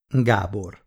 Gábor.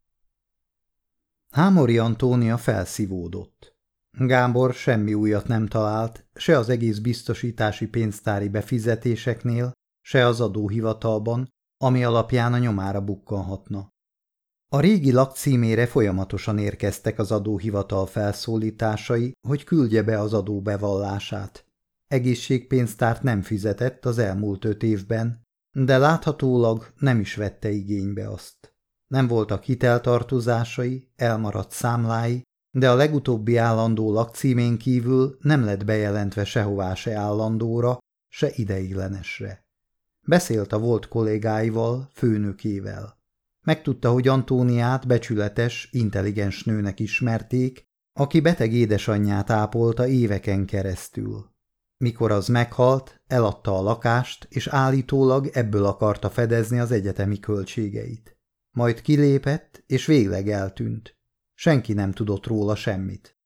Hámori Antónia felszívódott. Gábor semmi újat nem talált, se az egész biztosítási pénztári befizetéseknél, se az adóhivatalban, ami alapján a nyomára bukkanhatna. A régi lakcímére folyamatosan érkeztek az adóhivatal felszólításai, hogy küldje be az adóbevallását. Egészségpénztárt nem fizetett az elmúlt 5 évben, de láthatólag nem is vette igénybe azt. Nem voltak hiteltartozásai, elmaradt számlái, de a legutóbbi állandó lakcímén kívül nem lett bejelentve sehová se állandóra, se ideiglenesre. Beszélt a volt kollégáival, főnökével. Megtudta, hogy Antóniát becsületes, intelligens nőnek ismerték, aki beteg édesanyját ápolta éveken keresztül. Mikor az meghalt, eladta a lakást, és állítólag ebből akarta fedezni az egyetemi költségeit. Majd kilépett, és végleg eltűnt. Senki nem tudott róla semmit.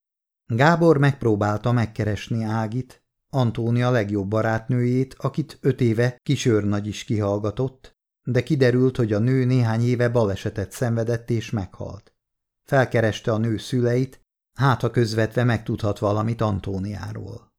Gábor megpróbálta megkeresni Ágit, Antónia legjobb barátnőjét, akit 5 éve kisőrnagy is kihallgatott, de kiderült, hogy a nő néhány éve balesetet szenvedett és meghalt. Felkereste a nő szüleit, hát ha közvetve megtudhat valamit Antóniáról.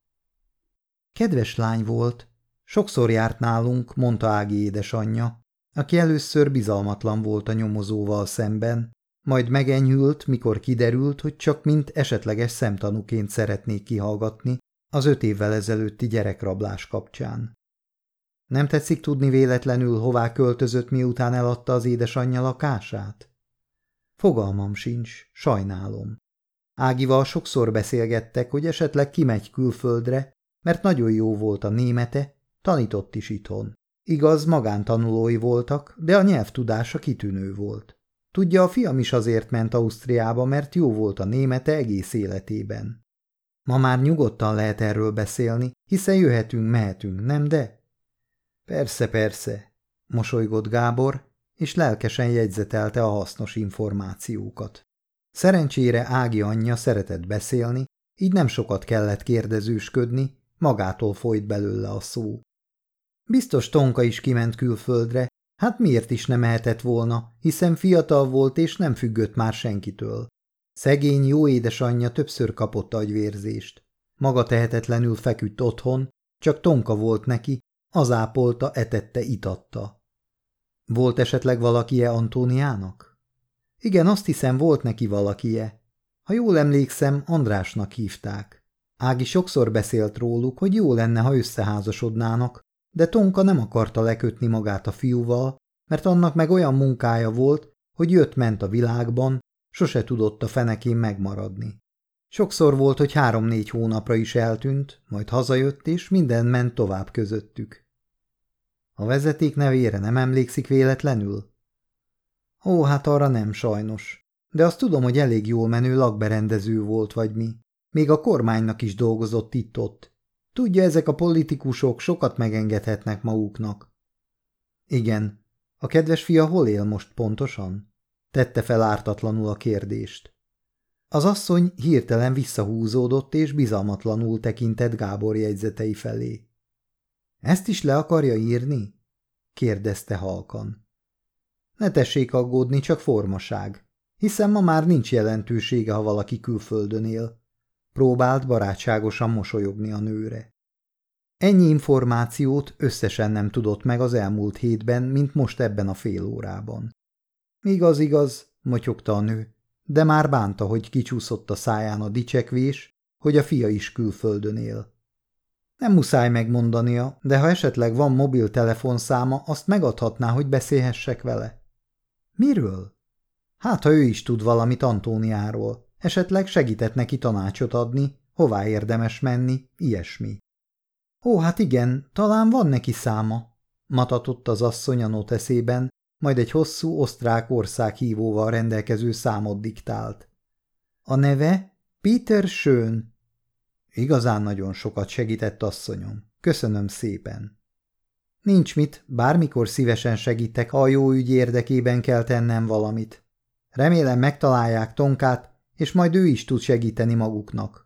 Kedves lány volt, sokszor járt nálunk, mondta Ági édesanyja, aki először bizalmatlan volt a nyomozóval szemben, majd megenyhült, mikor kiderült, hogy csak mint esetleges szemtanúként szeretnék kihallgatni az 5 évvel ezelőtti gyerekrablás kapcsán. Nem tetszik tudni véletlenül, hová költözött, miután eladta az édesanyja lakását? Fogalmam sincs, sajnálom. Ágival sokszor beszélgettek, hogy esetleg kimegy külföldre, mert nagyon jó volt a némete, tanított is itthon. Igaz, magántanulói voltak, de a nyelvtudása kitűnő volt. Tudja, a fiam is azért ment Ausztriába, mert jó volt a némete egész életében. Ma már nyugodtan lehet erről beszélni, hiszen jöhetünk-mehetünk, nem de? Persze, persze, mosolygott Gábor, és lelkesen jegyzetelte a hasznos információkat. Szerencsére Ági anyja szeretett beszélni, így nem sokat kellett kérdezősködni, magától folyt belőle a szó. Biztos Tonka is kiment külföldre, hát miért is nem mehetett volna, hiszen fiatal volt és nem függött már senkitől. Szegény jó édesanyja többször kapott agyvérzést. Maga tehetetlenül feküdt otthon, csak Tonka volt neki, az ápolta, etette, itatta. Volt esetleg valakie Antóniának? Igen, azt hiszem, volt neki valakie. Ha jól emlékszem, Andrásnak hívták. Ági sokszor beszélt róluk, hogy jó lenne, ha összeházasodnának, de Tonka nem akarta lekötni magát a fiúval, mert annak meg olyan munkája volt, hogy jött-ment a világban, sose tudott a fenekén megmaradni. Sokszor volt, hogy 3-4 hónapra is eltűnt, majd hazajött, és minden ment tovább közöttük. A vezeték nevére nem emlékszik véletlenül? Ó, hát arra nem sajnos, de azt tudom, hogy elég jól menő lakberendező volt vagy mi. Még a kormánynak is dolgozott itt-ott. Tudja, ezek a politikusok sokat megengedhetnek maguknak. Igen, a kedves fia hol él most pontosan? Tette fel ártatlanul a kérdést. Az asszony hirtelen visszahúzódott és bizalmatlanul tekintett Gábor jegyzetei felé. Ezt is le akarja írni? Kérdezte halkan. Ne tessék aggódni, csak formaság, hiszen ma már nincs jelentősége, ha valaki külföldön él. Próbált barátságosan mosolyogni a nőre. Ennyi információt összesen nem tudott meg az elmúlt hétben, mint most ebben a fél órában. Igaz, igaz, motyogta a nő, de már bánta, hogy kicsúszott a száján a dicsekvés, hogy a fia is külföldön él. Nem muszáj megmondania, de ha esetleg van mobiltelefonszáma, azt megadhatná, hogy beszélhessek vele. Miről? Hát, ha ő is tud valamit Antóniáról, esetleg segített neki tanácsot adni, hová érdemes menni, ilyesmi. Ó, hát igen, talán van neki száma, matatott az asszony a noteszében, majd egy hosszú osztrák országhívóval rendelkező számot diktált. A neve Peter Schön. Igazán nagyon sokat segített, asszonyom. Köszönöm szépen. Nincs mit, bármikor szívesen segítek, ha a jó ügy érdekében kell tennem valamit. Remélem megtalálják Tonkát, és majd ő is tud segíteni maguknak.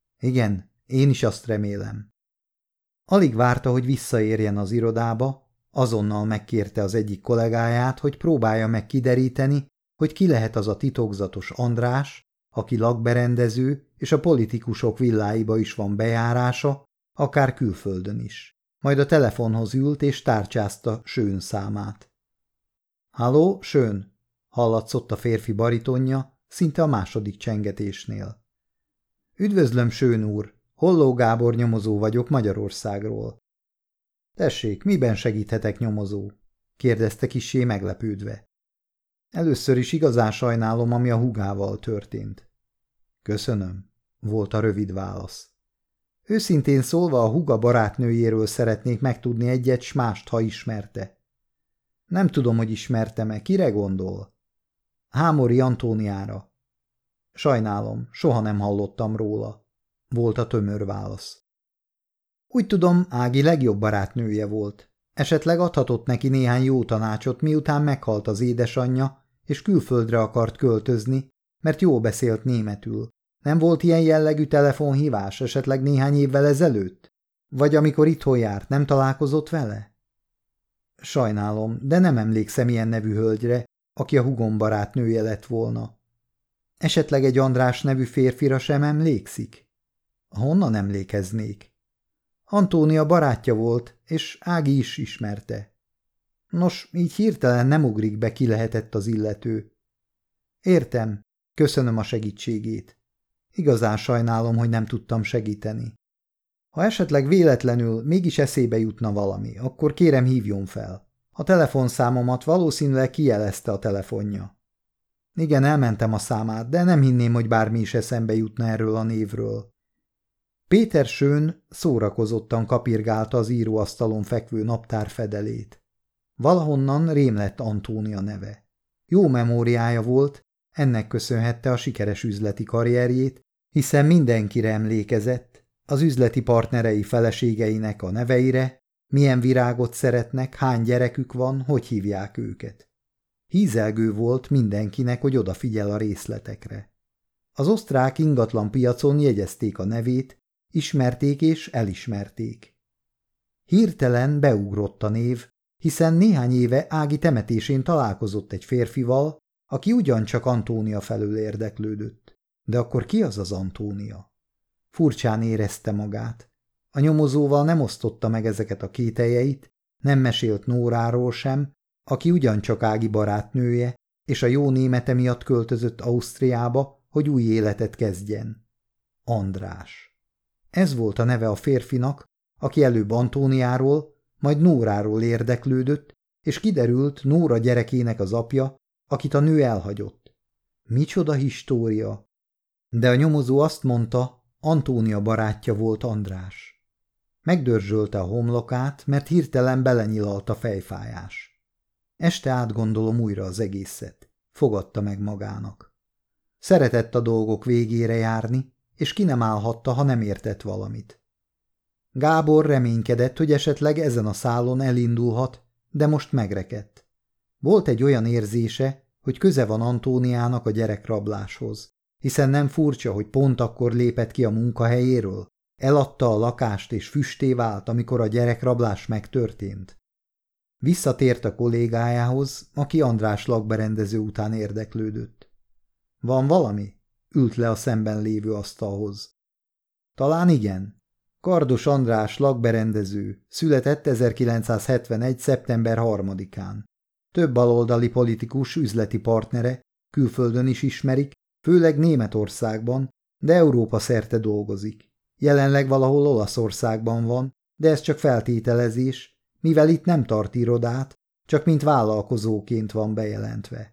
Igen, én is azt remélem. Alig várta, hogy visszaérjen az irodába, Azonnal megkérte az egyik kollégáját, hogy próbálja meg kideríteni, hogy ki lehet az a titokzatos András, aki lakberendező, és a politikusok villáiba is van bejárása, akár külföldön is. Majd a telefonhoz ült és tárcsázta Schön számát. – Halló, Schön! – hallatszott a férfi baritonja, szinte a második csengetésnél. – Üdvözlöm, Schön úr! Holló Gábor nyomozó vagyok Magyarországról. – Tessék, miben segíthetek, nyomozó? – kérdezte kissé meglepődve. – Először is igazán sajnálom, ami a húgával történt. – Köszönöm – volt a rövid válasz. Őszintén szólva a húga barátnőjéről szeretnék megtudni egyet, s mást, ha ismerte. – Nem tudom, hogy ismertem-e, kire gondol? – Hámori Antóniára. – Sajnálom, soha nem hallottam róla. Volt a tömör válasz. Úgy tudom, Ági legjobb barátnője volt. Esetleg adhatott neki néhány jó tanácsot, miután meghalt az édesanyja, és külföldre akart költözni, mert jól beszélt németül. Nem volt ilyen jellegű telefonhívás esetleg néhány évvel ezelőtt? Vagy amikor itthon járt, nem találkozott vele? Sajnálom, de nem emlékszem ilyen nevű hölgyre, aki a húgom barátnője lett volna. Esetleg egy András nevű férfira sem emlékszik? Honnan emlékeznék? Antónia barátja volt, és Ági is ismerte. Nos, így hirtelen nem ugrik be, ki lehetett az illető. Értem, köszönöm a segítségét. Igazán sajnálom, hogy nem tudtam segíteni. Ha esetleg véletlenül mégis eszébe jutna valami, akkor kérem hívjon fel. A telefonszámomat valószínűleg kijelezte a telefonja. Igen, elmentem a számát, de nem hinném, hogy bármi is eszembe jutna erről a névről. Péter Schön szórakozottan kapirgálta az íróasztalon fekvő naptár fedelét. Valahonnan rém lett Antónia neve. Jó memóriája volt, ennek köszönhette a sikeres üzleti karrierjét, hiszen mindenkire emlékezett, az üzleti partnerei feleségeinek a neveire, milyen virágot szeretnek, hány gyerekük van, hogy hívják őket. Hízelgő volt mindenkinek, hogy odafigyel a részletekre. Az osztrák ingatlan piacon jegyezték a nevét, ismerték és elismerték. Hirtelen beugrott a név, hiszen néhány éve Ági temetésén találkozott egy férfival, aki ugyancsak Antónia felől érdeklődött. De akkor ki az az Antónia? Furcsán érezte magát. A nyomozóval nem osztotta meg ezeket a kételjeit, nem mesélt Nóráról sem, aki ugyancsak Ági barátnője, és a jó némete miatt költözött Ausztriába, hogy új életet kezdjen. András. Ez volt a neve a férfinak, aki előbb Antóniáról, majd Nóráról érdeklődött, és kiderült Nóra gyerekének az apja, akit a nő elhagyott. Micsoda história! De a nyomozó azt mondta, Antónia barátja volt András. Megdörzsölte a homlokát, mert hirtelen belenyilalt a fejfájás. Este átgondolom újra az egészet, fogadta meg magának. Szeretett a dolgok végére járni, és ki nem állhatta, ha nem értett valamit. Gábor reménykedett, hogy esetleg ezen a szálon elindulhat, de most megrekedt. Volt egy olyan érzése, hogy köze van Antóniának a gyerekrabláshoz, hiszen nem furcsa, hogy pont akkor lépett ki a munkahelyéről, eladta a lakást és füsté vált, amikor a gyerekrablás megtörtént. Visszatért a kollégájához, aki András lakberendező után érdeklődött. Van valami? Ült le a szemben lévő asztalhoz. Talán igen. Kardos András lakberendező, született 1971. szeptember 3-án. Több baloldali politikus üzleti partnere, külföldön is ismerik, főleg Németországban, de Európa szerte dolgozik. Jelenleg valahol Olaszországban van, de ez csak feltételezés, mivel itt nem tart irodát, csak mint vállalkozóként van bejelentve.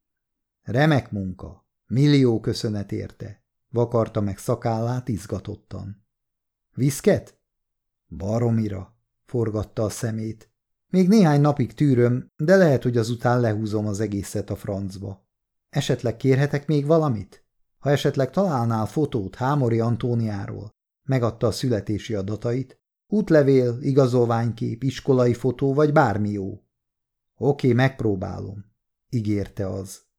Remek munka, millió köszönet érte, vakarta meg szakállát izgatottan. Viszket? Baromira, forgatta a szemét. Még néhány napig tűröm, de lehet, hogy azután lehúzom az egészet a francba. Esetleg kérhetek még valamit? Ha esetleg találnál fotót Hámori Antóniáról, megadta a születési adatait, útlevél, igazolványkép, iskolai fotó vagy bármi jó. Oké, megpróbálom, ígérte az.